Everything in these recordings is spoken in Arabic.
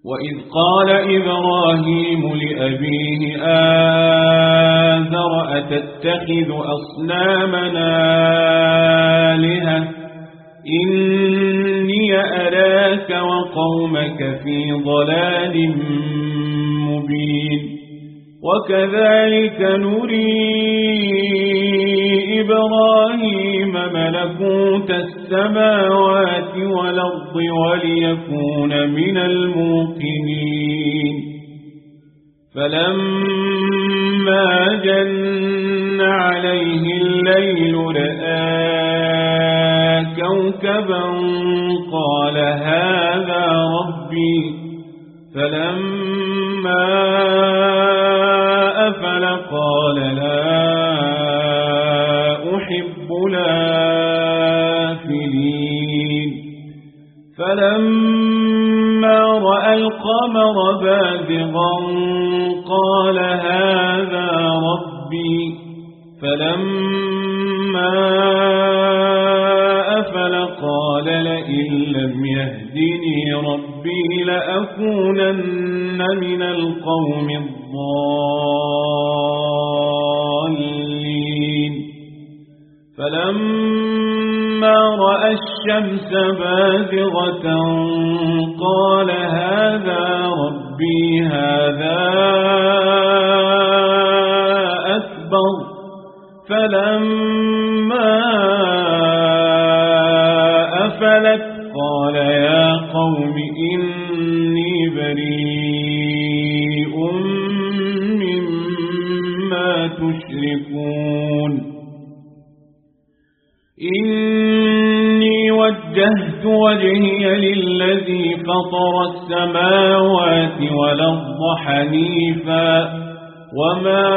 وإذ قال إبراهيم لأبيه آذر أتتخذ أصنامنا آلهة إني أراك وقومك في ضلال مبين وكذلك نري إبراهيم ملكوت السماوات والأرض وليكون من الموقنين فلما جن عليه الليل رأى كوكبا قال هذا ربي فلما أفل قال لا أحب الآفلين فلما رأى القمر بازغا قال هذا ربي فلما أفل قال لئن لم يهدني ربي لأكونن من القوم الضالين فلما رأى الشمس بازغة قال هذا ربي هذا أكبر فلما أفلت قال يا قوم إني بريء مما تشركون إني وجهت وجهي للذي فطر السماوات والأرض حنيفا وما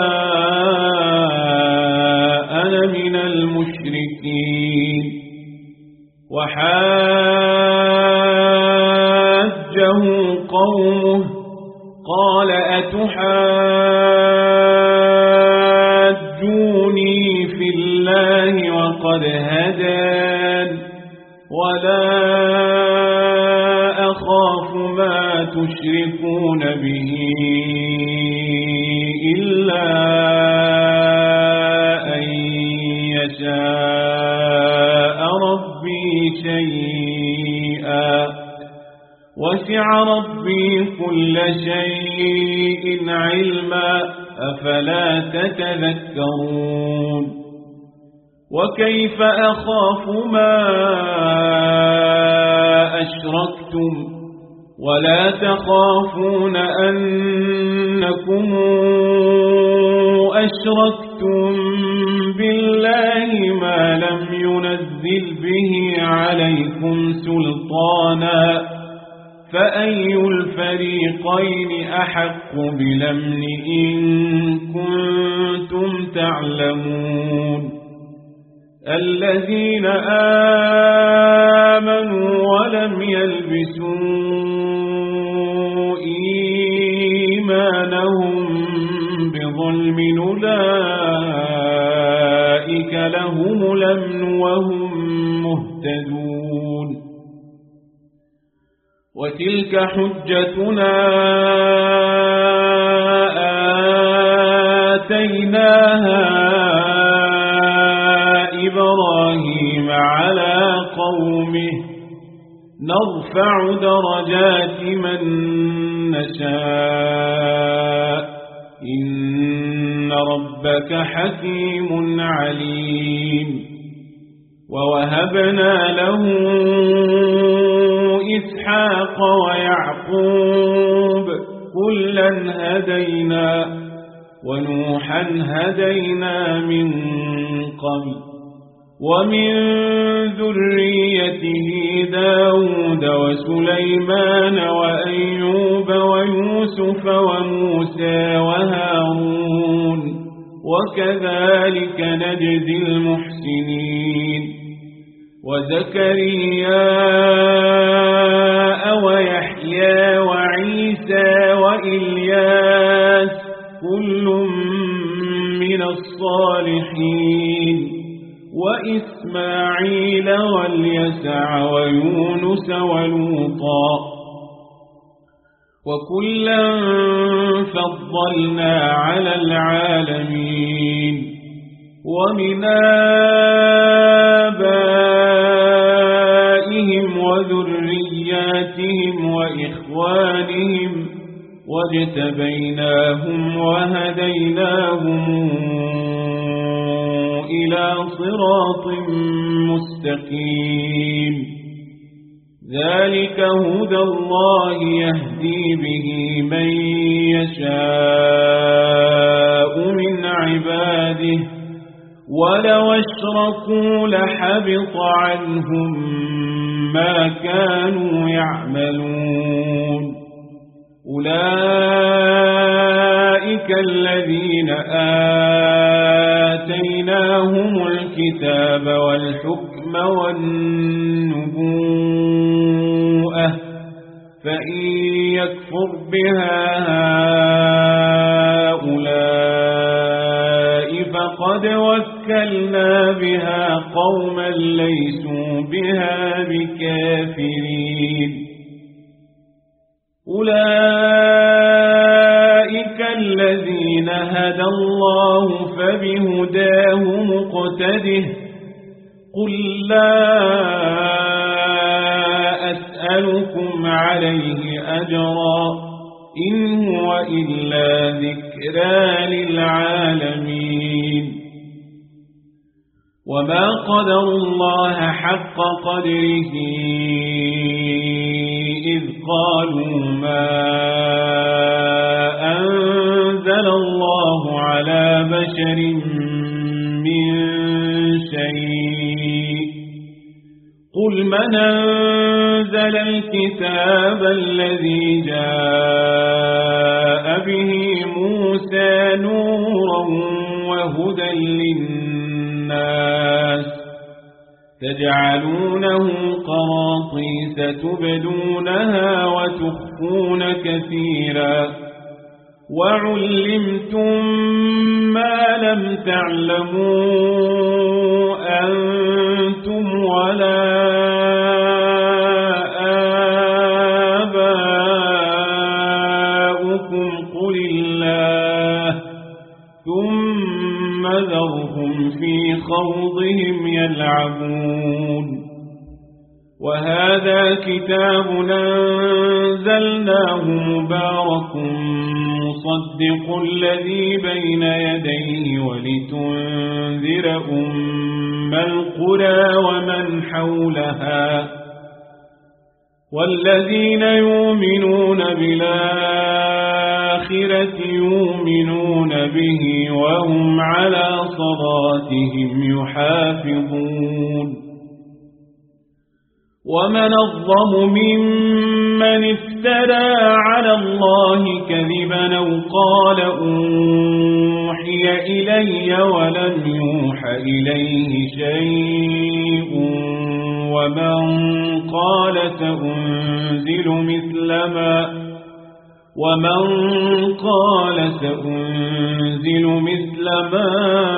أنا من المشركين وحاجه قومه قال أتحاجوني في الله وقد هدان ولا أخاف ما تشركون به إلا أن يشاء ربي شيئا وسع ربي كل شيء علما أفلا تتذكرون وكيف أخاف ما أشركتم ولا تخافون أنكم أشركتم بالله ما لم ينزل به عليكم سلطانا فأي الفريقين أحق بالأمن إن كنتم تعلمون الذين آمنوا ولم يلبسوا إيمانهم بظلم أولئك لهم الأمن وهم مهتدون وتلك حجتنا آتيناها إبراهيم على قومه نرفع درجات من نشاء إن ربك حكيم عليم ووهبنا له إسحاق ويعقوب كلا هدينا ونوحا هدينا من قبل ومن ذريته داود وسليمان وأيوب ويوسف وموسى وهارون وكذلك نجزي المحسنين وزكريا ويحيى وعيسى وإلياس كل من الصالحين وإسماعيل واليسع ويونس ولوطا وكلا فضلنا على العالمين ومن آبائهم وذرياتهم وإخوانهم واجتبيناهم وهديناهم إلى صراط مستقيم ذلك هدى الله يهدي به من يشاء من عباده ولو اشركوا لحبط عنهم ما كانوا يعملون أولئك الذين آتيناهم الكتاب والحكم والنبوءة فإن يكفر بها هؤلاء فقد وكلنا بها قوما ليسوا بها بكافرين أولئك الذين هدى الله فبهداه مقتده قل لا أسألكم عليه أجرا إن هو إلا ذكرى للعالمين وما قدروا الله حق قدره إذ قالوا ما أنزل الله على بشر من شيء قل من أنزل الكتاب الذي جاء به موسى نورا وهدى للناس تجعلونه قراطيس تبدونها وتخفون كثيرا وعلمتم ما لم تعلموا أنتم ولا آباؤكم قل الله ثم ذرهم في خوضهم يلعبون وهذا كتاب أنزلناه مبارك مصدق الذي بين يديه ولتنذر أم القرى ومن حولها والذين يؤمنون بالآخرة يؤمنون به وهم على صلاتهم يحافظون ومن أظلم ممن افترى على الله كذبا أو قال أوحي إلي ولم يوح إليه شيء ومن قال سأنزل مثل ما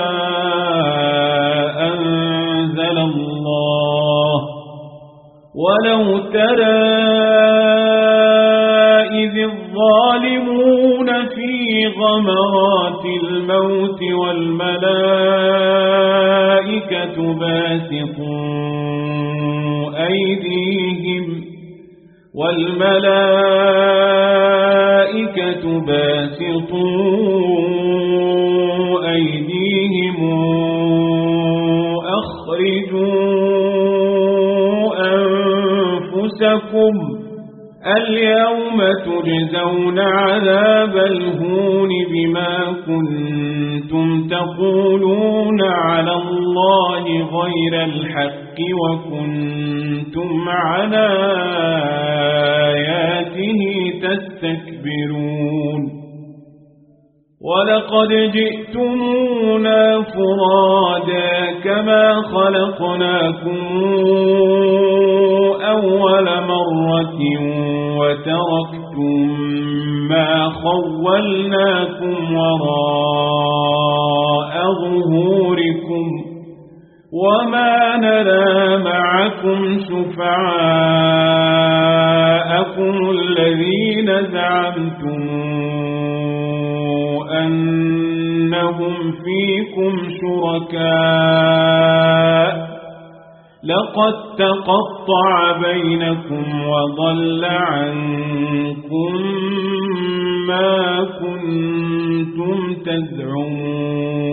أنزل الله ولو ترى إذ الظالمون في غمرات الموت والملائكة باسطوا أيديهم أخرجوا أنفسكم اليوم تجزون عذاب الهون بما كنتم تقولون على الله غير الحق وكنتم عن آياته تستكبرون ولقد جئتمونا فرادا كما خلقناكم أول مرة وتركتم ما خولناكم وراء ظهوركم وما نرى معكم شفعاءكم الذين الذين زعمتم أنهم فيكم شركاء لقد تقطع بينكم وضل عنكم ما كنتم تزعمون